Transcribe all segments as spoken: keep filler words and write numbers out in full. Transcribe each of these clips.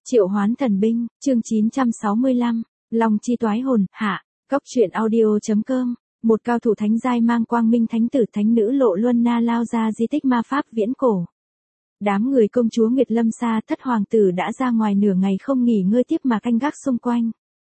Triệu hoán thần binh, chương chín trăm sáu mươi lăm, Long chi toái hồn, hạ, Cốc truyện audio.com, một cao thủ thánh giai mang quang minh thánh tử thánh nữ Lộ Luân Na lao ra di tích ma pháp viễn cổ. Đám người công chúa Nguyệt Lâm Sa thất hoàng tử đã ra ngoài nửa ngày không nghỉ ngơi tiếp mà canh gác xung quanh.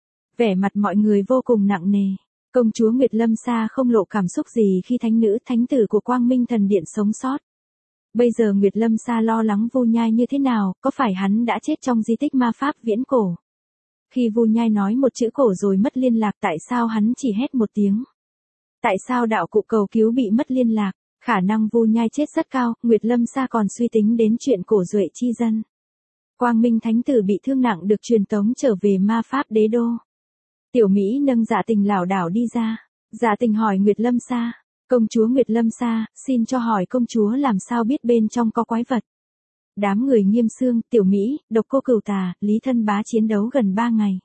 Vẻ mặt mọi người vô cùng nặng nề. Công chúa Nguyệt Lâm Sa không lộ cảm xúc gì khi thánh nữ thánh tử của quang minh thần điện sống sót. Bây giờ Nguyệt Lâm Sa lo lắng Vu Nhai như thế nào, có phải hắn đã chết trong di tích ma pháp viễn cổ? Khi Vu Nhai nói một chữ cổ rồi mất liên lạc, tại sao hắn chỉ hét một tiếng? Tại sao đạo cụ cầu cứu bị mất liên lạc? Khả năng Vu Nhai chết rất cao, Nguyệt Lâm Sa còn suy tính đến chuyện cổ duệ chi dân. Quang Minh Thánh Tử bị thương nặng được truyền tống trở về ma pháp đế đô. Tiểu Mỹ nâng Dạ Tình lảo đảo đi ra. Dạ Tình hỏi Nguyệt Lâm Sa, công chúa Nguyệt Lâm Sa, xin cho hỏi công chúa làm sao biết bên trong có quái vật? Đám người Nghiêm Xương, Tiểu Mỹ, Độc Cô Cửu Tà, Lý Thân Bá chiến đấu gần ba ngày.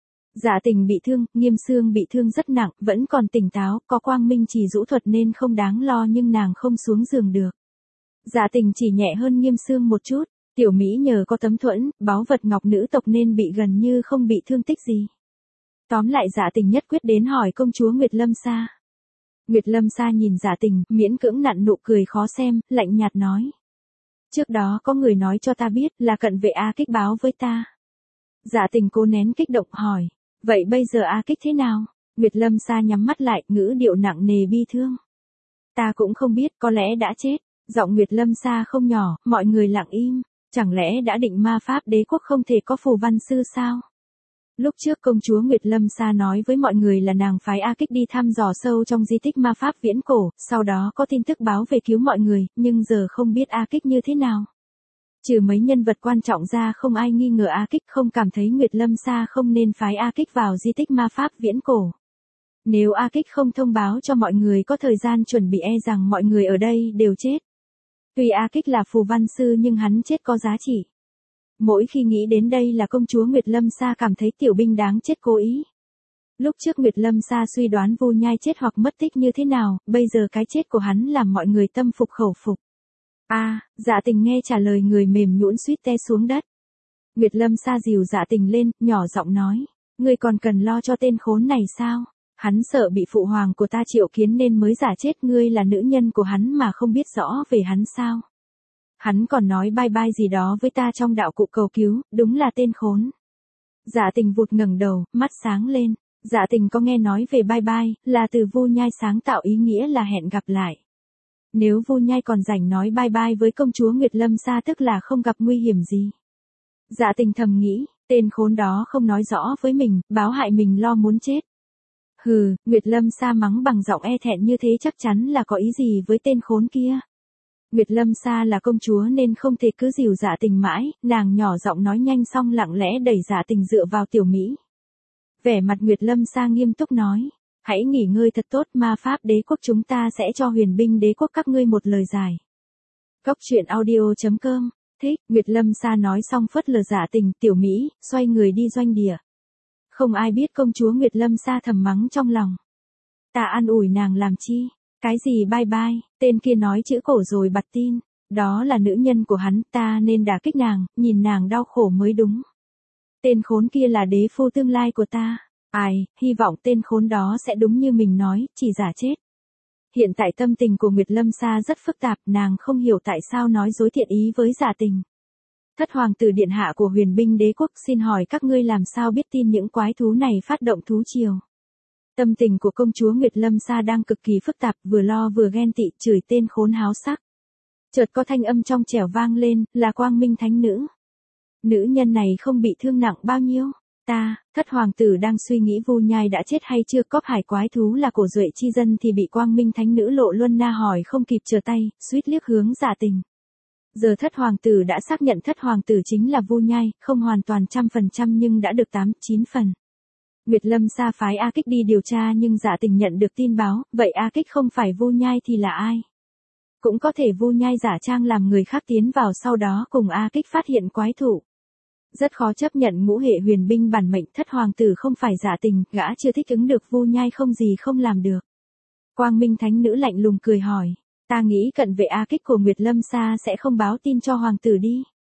Dạ Tình bị thương, Nghiêm Xương bị thương rất nặng, vẫn còn tỉnh táo, có quang minh chỉ rũ thuật nên không đáng lo, nhưng nàng không xuống giường được. Dạ Tình chỉ nhẹ hơn Nghiêm Xương một chút. Tiểu Mỹ nhờ có tấm thuẫn, báu vật ngọc nữ tộc nên bị gần như không bị thương tích gì. Tóm lại Dạ Tình nhất quyết đến hỏi công chúa Nguyệt Lâm Sa. Nguyệt Lâm Sa nhìn Dạ Tình, miễn cưỡng nặn nụ cười khó xem, lạnh nhạt nói. Trước đó có người nói cho ta biết là cận vệ A Kích báo với ta. Dạ Tình cố nén kích động hỏi, vậy bây giờ A Kích thế nào? Nguyệt Lâm Sa nhắm mắt lại, ngữ điệu nặng nề bi thương. Ta cũng không biết, có lẽ đã chết. Giọng Nguyệt Lâm Sa không nhỏ, mọi người lặng im. Chẳng lẽ đã định ma pháp đế quốc không thể có phù văn sư sao? Lúc trước công chúa Nguyệt Lâm Sa nói với mọi người là nàng phái A Kích đi thăm dò sâu trong di tích ma pháp viễn cổ, sau đó có tin tức báo về cứu mọi người, nhưng giờ không biết A Kích như thế nào. Trừ mấy nhân vật quan trọng ra không ai nghi ngờ A Kích, không cảm thấy Nguyệt Lâm Sa không nên phái A Kích vào di tích ma pháp viễn cổ. Nếu A Kích không thông báo cho mọi người có thời gian chuẩn bị, e rằng mọi người ở đây đều chết. Tuy A Kích là phù văn sư nhưng hắn chết có giá trị. Mỗi khi nghĩ đến đây là công chúa Nguyệt Lâm Sa cảm thấy tiểu binh đáng chết cố ý. Lúc trước Nguyệt Lâm Sa suy đoán Vu Nhai chết hoặc mất tích như thế nào, bây giờ cái chết của hắn làm mọi người tâm phục khẩu phục. A, à, Dạ Tình nghe trả lời người mềm nhũn suýt té xuống đất. Nguyệt Lâm Sa dìu Dạ Tình lên, nhỏ giọng nói, ngươi còn cần lo cho tên khốn này sao? Hắn sợ bị phụ hoàng của ta triệu kiến nên mới giả chết, ngươi là nữ nhân của hắn mà không biết rõ về hắn sao? Hắn còn nói bye bye gì đó với ta trong đạo cụ cầu cứu, đúng là tên khốn. Dạ Tình vụt ngẩng đầu, mắt sáng lên. Dạ Tình có nghe nói về bye bye, là từ Vu Nhai sáng tạo, ý nghĩa là hẹn gặp lại. Nếu Vu Nhai còn rảnh nói bye bye với công chúa Nguyệt Lâm Sa tức là không gặp nguy hiểm gì. Dạ Tình thầm nghĩ, tên khốn đó không nói rõ với mình, báo hại mình lo muốn chết. Hừ, Nguyệt Lâm Sa mắng bằng giọng e thẹn như thế chắc chắn là có ý gì với tên khốn kia. Nguyệt Lâm Sa là công chúa nên không thể cứ dìu Dạ Tình mãi, nàng nhỏ giọng nói nhanh xong lặng lẽ đẩy Dạ Tình dựa vào Tiểu Mỹ. Vẻ mặt Nguyệt Lâm Sa nghiêm túc nói, hãy nghỉ ngơi thật tốt, ma pháp đế quốc chúng ta sẽ cho huyền binh đế quốc các ngươi một lời giải. Cốc truyện audio.com, thích, Nguyệt Lâm Sa nói xong phớt lờ Dạ Tình, Tiểu Mỹ, xoay người đi doanh địa. Không ai biết công chúa Nguyệt Lâm Sa thầm mắng trong lòng. Ta an ủi nàng làm chi? Cái gì bye bye, tên kia nói chữ cổ rồi bặt tin, đó là nữ nhân của hắn, ta nên đả kích nàng, nhìn nàng đau khổ mới đúng. Tên khốn kia là đế phu tương lai của ta, ai, hy vọng tên khốn đó sẽ đúng như mình nói, chỉ giả chết. Hiện tại tâm tình của Nguyệt Lâm Sa rất phức tạp, nàng không hiểu tại sao nói dối thiện ý với Dạ Tình. Thất hoàng tử điện hạ của huyền binh đế quốc, xin hỏi các ngươi làm sao biết tin những quái thú này phát động thú triều? Tâm tình của công chúa Nguyệt Lâm Sa đang cực kỳ phức tạp, vừa lo vừa ghen tị, chửi tên khốn háo sắc. Chợt có thanh âm trong trẻo vang lên, là Quang Minh Thánh Nữ. Nữ nhân này không bị thương nặng bao nhiêu? Ta, thất hoàng tử đang suy nghĩ Vu Nhai đã chết hay chưa, cóp hải quái thú là cổ duệ chi dân thì bị Quang Minh Thánh Nữ Lộ Luân Na hỏi không kịp trở tay, suýt liếc hướng Dạ Tình. Giờ thất hoàng tử đã xác nhận thất hoàng tử chính là Vu Nhai, không hoàn toàn trăm phần trăm nhưng đã được tám, chín phần. Nguyệt Lâm Sa phái A Kích đi điều tra nhưng Dạ Tình nhận được tin báo, vậy A Kích không phải Vu Nhai thì là ai? Cũng có thể Vu Nhai giả trang làm người khác tiến vào sau đó cùng A Kích phát hiện quái thú. Rất khó chấp nhận ngũ hệ huyền binh bản mệnh, thất hoàng tử không phải Dạ Tình, gã chưa thích ứng được Vu Nhai không gì không làm được. Quang Minh Thánh Nữ lạnh lùng cười hỏi, ta nghĩ cận vệ A Kích của Nguyệt Lâm Sa sẽ không báo tin cho hoàng tử đi.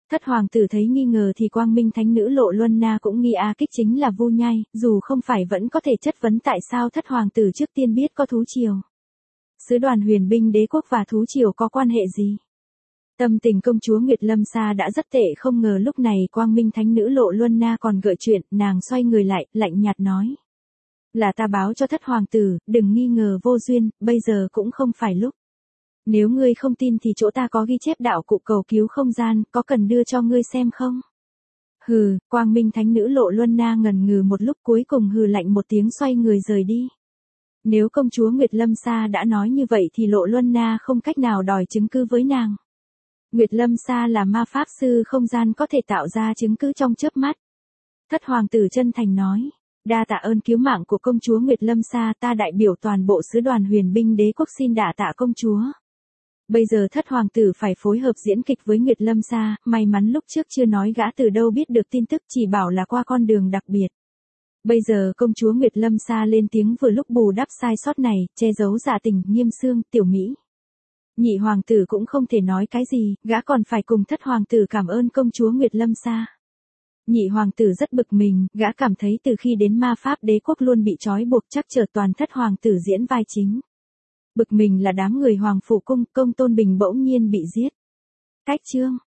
Thất hoàng tử thấy nghi ngờ thì quang minh thánh nữ Lộ Luân Na cũng nghi A Kích chính là Vu Nhai, dù không phải vẫn có thể chất vấn tại sao thất hoàng tử trước tiên biết có thú triều. Sứ đoàn huyền binh đế quốc và thú triều có quan hệ gì? Tâm tình công chúa Nguyệt Lâm Sa đã rất tệ, không ngờ lúc này quang minh thánh nữ Lộ Luân Na còn gợi chuyện, nàng xoay người lại, lạnh nhạt nói. Là ta báo cho thất hoàng tử, đừng nghi ngờ vô duyên, bây giờ cũng không phải lúc. Nếu ngươi không tin thì chỗ ta có ghi chép đạo cụ cầu cứu không gian, có cần đưa cho ngươi xem không? Hừ, quang minh thánh nữ Lộ Luân Na ngần ngừ một lúc cuối cùng hừ lạnh một tiếng xoay người rời đi. Nếu công chúa Nguyệt Lâm Sa đã nói như vậy thì Lộ Luân Na không cách nào đòi chứng cứ với nàng. Nguyệt Lâm Sa là ma pháp sư không gian có thể tạo ra chứng cứ trong chớp mắt. Thất hoàng tử chân thành nói, đa tạ ơn cứu mạng của công chúa Nguyệt Lâm Sa, ta đại biểu toàn bộ sứ đoàn huyền binh đế quốc xin đả tạ công chúa. Bây giờ thất hoàng tử phải phối hợp diễn kịch với Nguyệt Lâm Sa, may mắn lúc trước chưa nói gã từ đâu biết được tin tức, chỉ bảo là qua con đường đặc biệt. Bây giờ công chúa Nguyệt Lâm Sa lên tiếng vừa lúc bù đắp sai sót này, che giấu dạ tình, Nghiêm Xương, Tiểu Mỹ. Nhị hoàng tử cũng không thể nói cái gì, gã còn phải cùng thất hoàng tử cảm ơn công chúa Nguyệt Lâm Sa. Nhị hoàng tử rất bực mình, gã cảm thấy từ khi đến ma pháp đế quốc luôn bị trói buộc, chắc trở toàn thất hoàng tử diễn vai chính. Bực mình là đám người hoàng phủ cung, công tôn bình bỗng nhiên bị giết. Cách chương